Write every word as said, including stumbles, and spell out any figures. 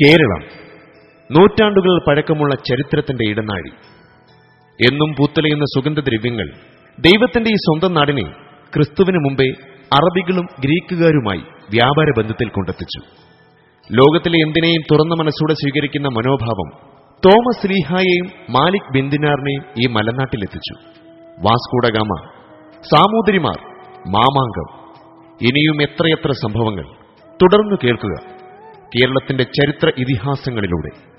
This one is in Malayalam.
കേരളം നൂറ്റാണ്ടുകൾ പഴക്കമുള്ള ചരിത്രത്തിന്റെ ഇടനാഴി. എന്നും പൂത്തുലയുന്ന സുഗന്ധദ്രവ്യങ്ങൾ ദൈവത്തിന്റെ ഈ സ്വന്തം നാടിനെ ക്രിസ്തുവിന് മുമ്പേ അറബികളും ഗ്രീക്കുകാരുമായി വ്യാപാര ബന്ധത്തിൽ കൊണ്ടെത്തിച്ചു. ലോകത്തിലെ എന്തിനേയും തുറന്ന മനസ്സോടെ സ്വീകരിക്കുന്ന മനോഭാവം തോമസ് ലീഹായെയും മാലിക് ബിന്ദിനാറിനെയും ഈ മലനാട്ടിലെത്തിച്ചു. വാസ്കോഡഗാമ, സാമൂതിരിമാർ, മാമാങ്കം, ഇനിയും എത്രയെത്ര സംഭവങ്ങൾ. തുടർന്നു കേൾക്കുക കേരളത്തിന്റെ ചരിത്ര ഇതിഹാസങ്ങളിലൂടെ.